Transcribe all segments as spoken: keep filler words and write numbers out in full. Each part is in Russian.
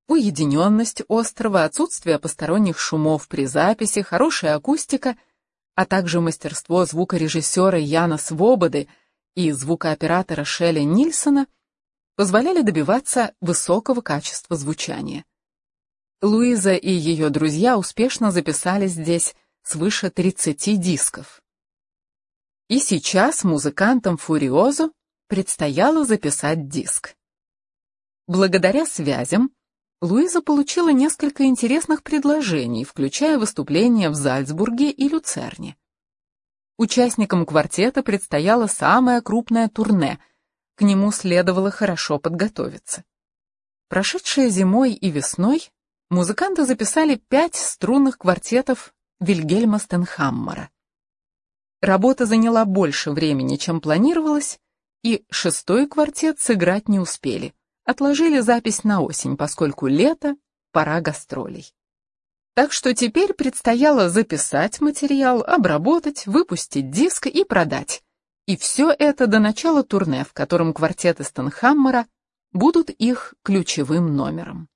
Уединенность острова, отсутствие посторонних шумов при записи, хорошая акустика, а также мастерство звукорежиссера Яна Свободы и звукооператора Шелли Нильсона позволяли добиваться высокого качества звучания. Луиза и ее друзья успешно записали здесь свыше тридцати дисков. И сейчас музыкантам Фуриозо предстояло записать диск. Благодаря связям Луиза получила несколько интересных предложений, включая выступления в Зальцбурге и Люцерне. Участникам квартета предстояло самое крупное турне, к нему следовало хорошо подготовиться. Прошедшей зимой и весной музыканты записали пять струнных квартетов Вильгельма Стенхаммера. Работа заняла больше времени, чем планировалось, и шестой квартет сыграть не успели. Отложили запись на осень, поскольку лето — пора гастролей. Так что теперь предстояло записать материал, обработать, выпустить диск и продать. И все это до начала турне, в котором квартеты Стенхаммера будут их ключевым номером.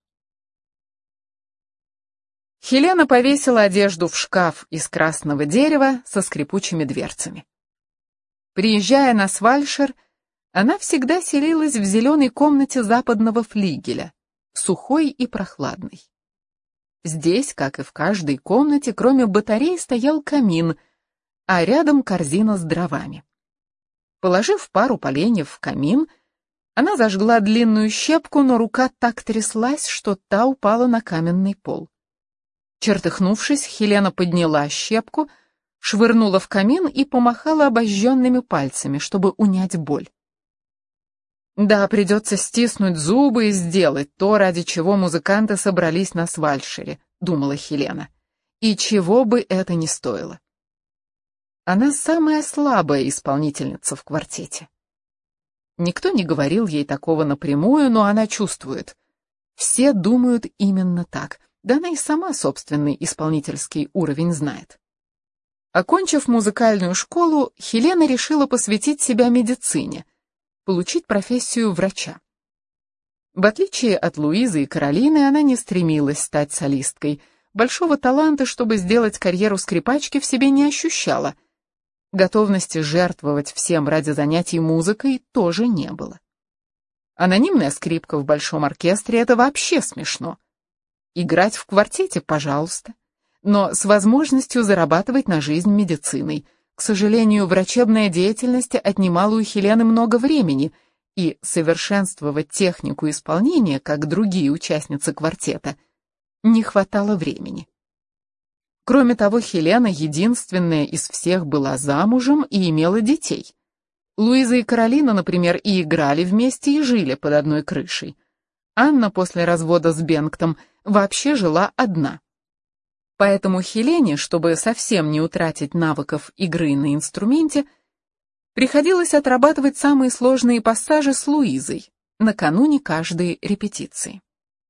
Хелена повесила одежду в шкаф из красного дерева со скрипучими дверцами. Приезжая на Свальшер, она всегда селилась в зеленой комнате западного флигеля, сухой и прохладной. Здесь, как и в каждой комнате, кроме батарей стоял камин, а рядом корзина с дровами. Положив пару поленьев в камин, она зажгла длинную щепку, но рука так тряслась, что та упала на каменный пол. Чертыхнувшись, Хелена подняла щепку, швырнула в камин и помахала обожженными пальцами, чтобы унять боль. Да, придется стиснуть зубы и сделать то, ради чего музыканты собрались на Свальшере, думала Хелена. И чего бы это ни стоило. Она самая слабая исполнительница в квартете. Никто не говорил ей такого напрямую, но она чувствует. Все думают именно так. Да она и сама собственный исполнительский уровень знает. Окончив музыкальную школу, Хелена решила посвятить себя медицине, получить профессию врача. В отличие от Луизы и Каролины, она не стремилась стать солисткой. Большого таланта, чтобы сделать карьеру скрипачки, в себе не ощущала. Готовности жертвовать всем ради занятий музыкой тоже не было. Анонимная скрипка в большом оркестре — это вообще смешно. Играть в квартете, пожалуйста, но с возможностью зарабатывать на жизнь медициной. К сожалению, врачебная деятельность отнимала у Хелены много времени, и совершенствовать технику исполнения, как другие участницы квартета, не хватало времени. Кроме того, Хелена единственная из всех была замужем и имела детей. Луиза и Каролина, например, и играли вместе, и жили под одной крышей. Анна после развода с Бенгтом вообще жила одна. Поэтому Хелене, чтобы совсем не утратить навыков игры на инструменте, приходилось отрабатывать самые сложные пассажи с Луизой накануне каждой репетиции.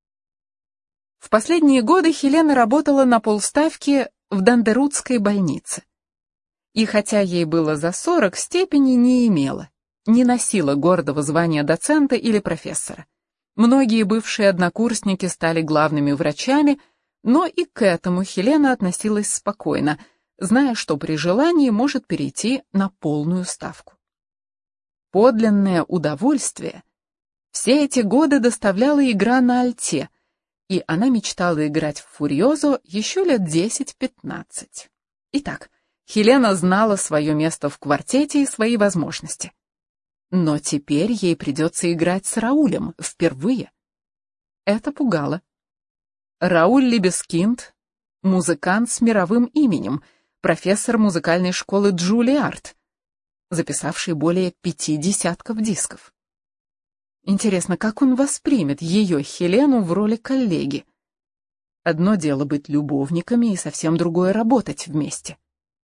В последние годы Хелена работала на полставки в Дандерутской больнице. И хотя ей было за сорок, степени не имела, не носила гордого звания доцента или профессора. Многие бывшие однокурсники стали главными врачами, но и к этому Хелена относилась спокойно, зная, что при желании может перейти на полную ставку. Подлинное удовольствие все эти годы доставляла игра на альте, и она мечтала играть в Фуриозо еще лет десять-пятнадцать. Итак, Хелена знала свое место в квартете и свои возможности. Но теперь ей придется играть с Раулем впервые. Это пугало. Рауль Либескинд — музыкант с мировым именем, профессор музыкальной школы Джулиард, записавший более пяти десятков дисков. Интересно, как он воспримет ее, Хелену, в роли коллеги? Одно дело быть любовниками, и совсем другое — работать вместе.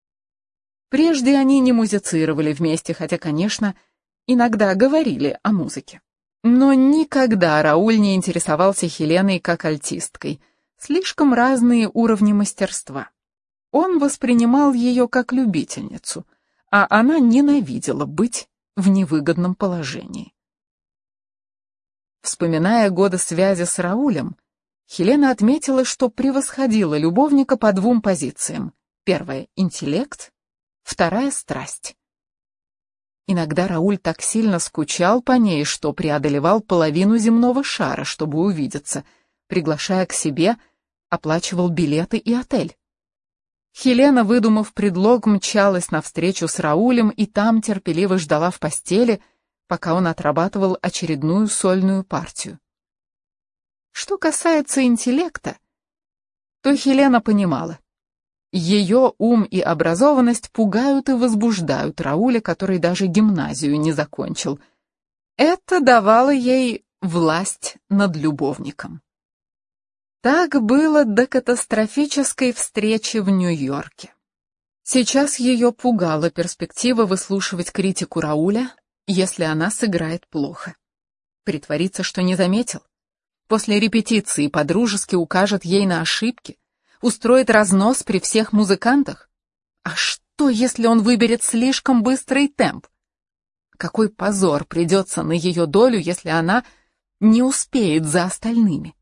Прежде они не музицировали вместе, хотя, конечно, иногда говорили о музыке. Но никогда Рауль не интересовался Хеленой как альтисткой. Слишком разные уровни мастерства. Он воспринимал ее как любительницу, а она ненавидела быть в невыгодном положении. Вспоминая годы связи с Раулем, Хелена отметила, что превосходила любовника по двум позициям. Первая — интеллект, вторая — страсть. Иногда Рауль так сильно скучал по ней, что преодолевал половину земного шара, чтобы увидеться, приглашая к себе, оплачивал билеты и отель. Хелена, выдумав предлог, мчалась навстречу с Раулем и там терпеливо ждала в постели, пока он отрабатывал очередную сольную партию. Что касается интеллекта, то Хелена понимала. Ее ум и образованность пугают и возбуждают Рауля, который даже гимназию не закончил. Это давало ей власть над любовником. Так было до катастрофической встречи в Нью-Йорке. Сейчас ее пугала перспектива выслушивать критику Рауля, если она сыграет плохо. Притвориться, что не заметил. После репетиции подружески укажет ей на ошибки, устроит разнос при всех музыкантах. А что, если он выберет слишком быстрый темп? Какой позор придется на ее долю, если она не успеет за остальными?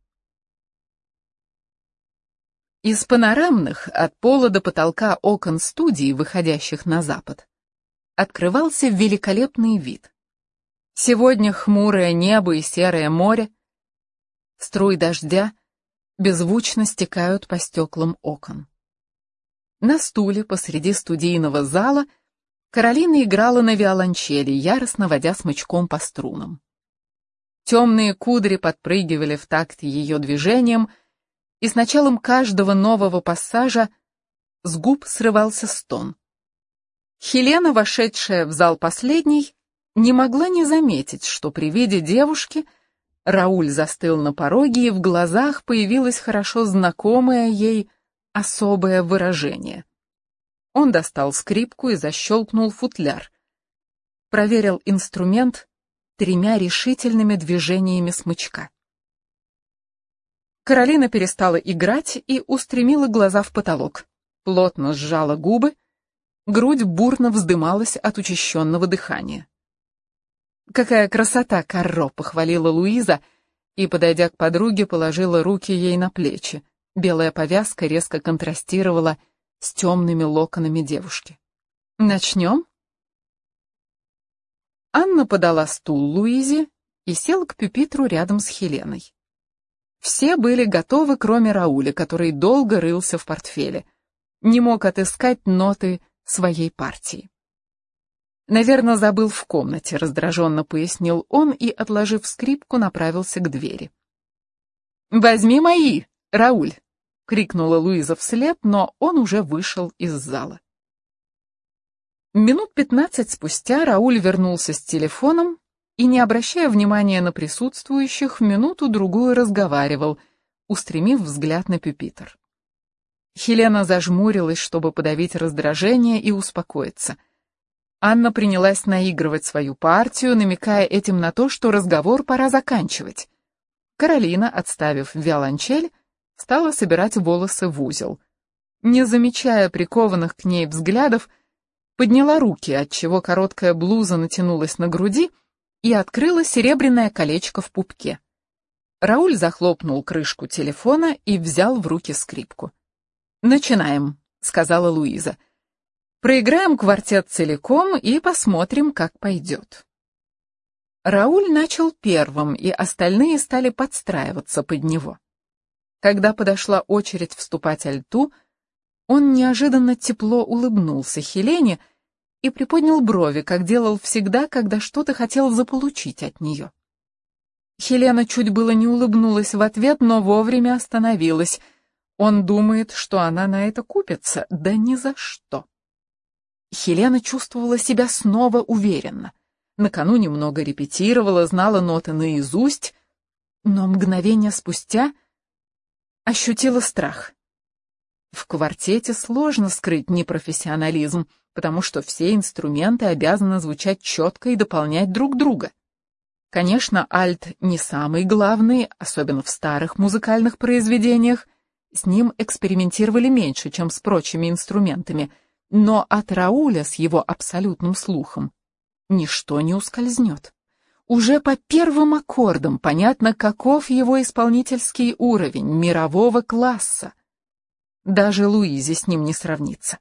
Из панорамных от пола до потолка окон студии, выходящих на запад, открывался великолепный вид. Сегодня хмурое небо и серое море, струи дождя беззвучно стекают по стеклам окон. На стуле посреди студийного зала Каролина играла на виолончели, яростно водя смычком по струнам. Темные кудри подпрыгивали в такт ее движением, и с началом каждого нового пассажа с губ срывался стон. Хелена, вошедшая в зал последней, не могла не заметить, что при виде девушки Рауль застыл на пороге, и в глазах появилось хорошо знакомое ей особое выражение. Он достал скрипку и защелкнул футляр. Проверил инструмент тремя решительными движениями смычка. Каролина перестала играть и устремила глаза в потолок, плотно сжала губы, грудь бурно вздымалась от учащенного дыхания. «Какая красота, Карро!» — похвалила Луиза и, подойдя к подруге, положила руки ей на плечи. Белая повязка резко контрастировала с темными локонами девушки. «Начнем?» Анна подала стул Луизе и села к пюпитру рядом с Хеленой. Все были готовы, кроме Рауля, который долго рылся в портфеле, не мог отыскать ноты своей партии. «Наверное, забыл в комнате», — раздраженно пояснил он и, отложив скрипку, направился к двери. «Возьми мои, Рауль!» — крикнула Луиза вслед, но он уже вышел из зала. Минут пятнадцать спустя Рауль вернулся с телефоном и, не обращая внимания на присутствующих, минуту-другую разговаривал, устремив взгляд на пюпитр. Хелена зажмурилась, чтобы подавить раздражение и успокоиться. Анна принялась наигрывать свою партию, намекая этим на то, что разговор пора заканчивать. Каролина, отставив виолончель, стала собирать волосы в узел. Не замечая прикованных к ней взглядов, подняла руки, отчего короткая блуза натянулась на груди, и открыла серебряное колечко в пупке. Рауль захлопнул крышку телефона и взял в руки скрипку. «Начинаем», — сказала Луиза. «Проиграем квартет целиком и посмотрим, как пойдет». Рауль начал первым, и остальные стали подстраиваться под него. Когда подошла очередь вступать альту, он неожиданно тепло улыбнулся Хелене и приподнял брови, как делал всегда, когда что-то хотел заполучить от нее. Хелена чуть было не улыбнулась в ответ, но вовремя остановилась. Он думает, что она на это купится? Да ни за что. Хелена чувствовала себя снова уверенно. Накануне много репетировала, знала ноты наизусть, но мгновение спустя ощутила страх. В квартете сложно скрыть непрофессионализм, потому что все инструменты обязаны звучать четко и дополнять друг друга. Конечно, альт не самый главный, особенно в старых музыкальных произведениях, с ним экспериментировали меньше, чем с прочими инструментами, но от Рауля с его абсолютным слухом ничто не ускользнет. Уже по первым аккордам понятно, каков его исполнительский уровень мирового класса. Даже Луизе с ним не сравнится.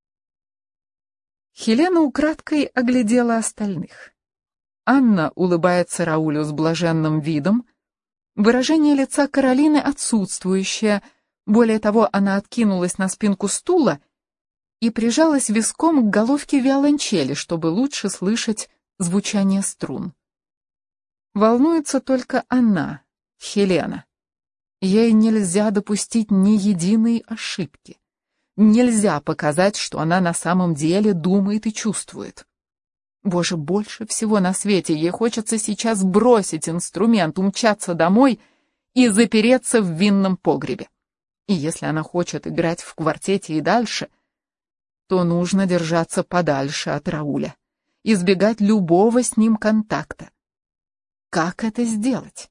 Хелена украдкой оглядела остальных. Анна улыбается Раулю с блаженным видом. Выражение лица Каролины отсутствующее. Более того, она откинулась на спинку стула и прижалась виском к головке виолончели, чтобы лучше слышать звучание струн. Волнуется только она, Хелена. Ей нельзя допустить ни единой ошибки. Нельзя показать, что она на самом деле думает и чувствует. Боже, больше всего на свете ей хочется сейчас бросить инструмент, умчаться домой и запереться в винном погребе. И если она хочет играть в квартете и дальше, то нужно держаться подальше от Рауля, избегать любого с ним контакта. Как это сделать?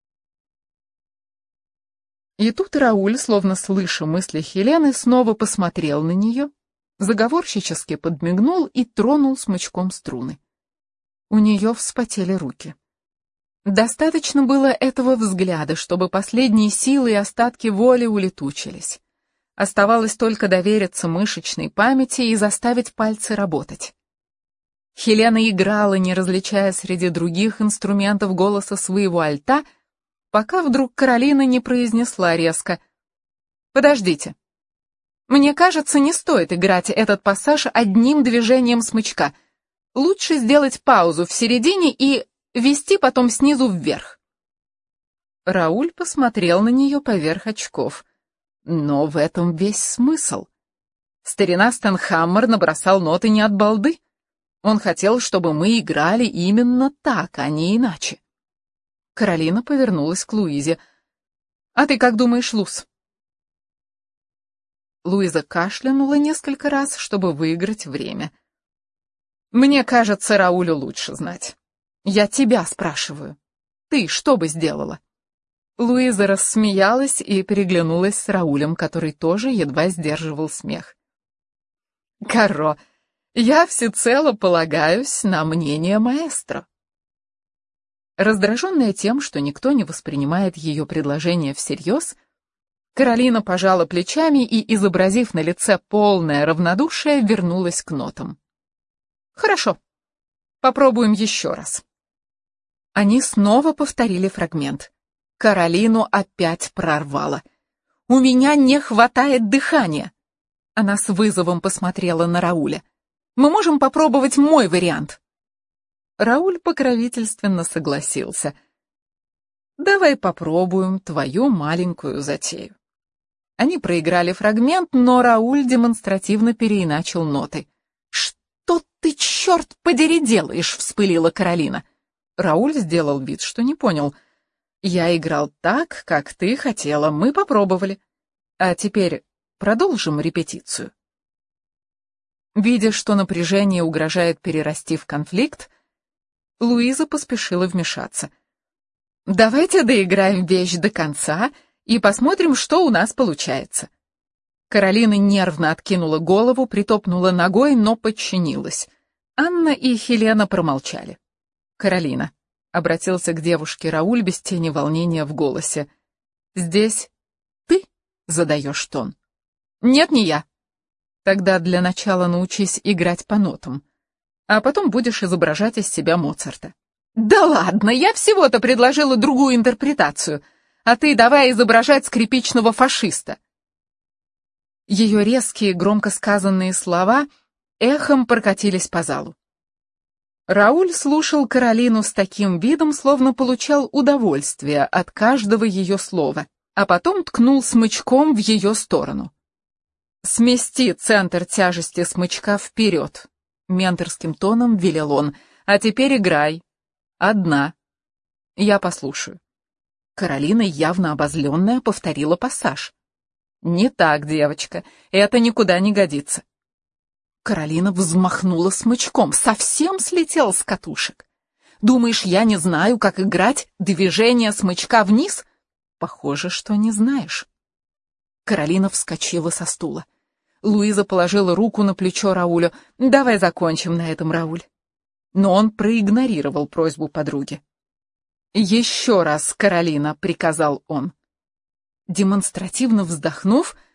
И тут Рауль, словно слыша мысли Хелены, снова посмотрел на нее, заговорщически подмигнул и тронул смычком струны. У нее вспотели руки. Достаточно было этого взгляда, чтобы последние силы и остатки воли улетучились. Оставалось только довериться мышечной памяти и заставить пальцы работать. Хелена играла, не различая среди других инструментов голоса своего альта, пока вдруг Каролина не произнесла резко: «Подождите. Мне кажется, не стоит играть этот пассаж одним движением смычка. Лучше сделать паузу в середине и вести потом снизу вверх». Рауль посмотрел на нее поверх очков. Но в этом весь смысл. Старина Стенхаммер набросал ноты не от балды. Он хотел, чтобы мы играли именно так, а не иначе. Каролина повернулась к Луизе. «А ты как думаешь, Луз?» Луиза кашлянула несколько раз, чтобы выиграть время. «Мне кажется, Раулю лучше знать. Я тебя спрашиваю. Ты что бы сделала?» Луиза рассмеялась и переглянулась с Раулем, который тоже едва сдерживал смех. «Каро, я всецело полагаюсь на мнение маэстро». Раздраженная тем, что никто не воспринимает ее предложение всерьез, Каролина пожала плечами и, изобразив на лице полное равнодушие, вернулась к нотам. «Хорошо, попробуем еще раз». Они снова повторили фрагмент. Каролину опять прорвало. «У меня не хватает дыхания!» Она с вызовом посмотрела на Рауля. «Мы можем попробовать мой вариант». Рауль покровительственно согласился. «Давай попробуем твою маленькую затею». Они проиграли фрагмент, но Рауль демонстративно переиначил ноты. «Что ты, черт подери, делаешь?» — вспылила Каролина. Рауль сделал вид, что не понял. «Я играл так, как ты хотела, мы попробовали. А теперь продолжим репетицию». Видя, что напряжение угрожает перерасти в конфликт, Луиза поспешила вмешаться. «Давайте доиграем вещь до конца и посмотрим, что у нас получается». Каролина нервно откинула голову, притопнула ногой, но подчинилась. Анна и Хелена промолчали. «Каролина», — обратился к девушке Рауль без тени волнения в голосе, — «здесь ты задаешь тон?» «Нет, не я». «Тогда для начала научись играть по нотам, а потом будешь изображать из себя Моцарта». «Да ладно, я всего-то предложила другую интерпретацию, а ты давай изображать скрипичного фашиста». Ее резкие, громко сказанные слова эхом прокатились по залу. Рауль слушал Каролину с таким видом, словно получал удовольствие от каждого ее слова, а потом ткнул смычком в ее сторону. «Смести центр тяжести смычка вперед», — менторским тоном велел он. «А теперь играй. Одна. Я послушаю». Каролина, явно обозленная, повторила пассаж. «Не так, девочка, это никуда не годится». Каролина взмахнула смычком, совсем слетел с катушек. «Думаешь, я не знаю, как играть движение смычка вниз?» «Похоже, что не знаешь». Каролина вскочила со стула. Луиза положила руку на плечо Раулю. «Давай закончим на этом, Рауль». но он проигнорировал просьбу подруги. «Еще раз, Каролина», — приказал он. Демонстративно вздохнув,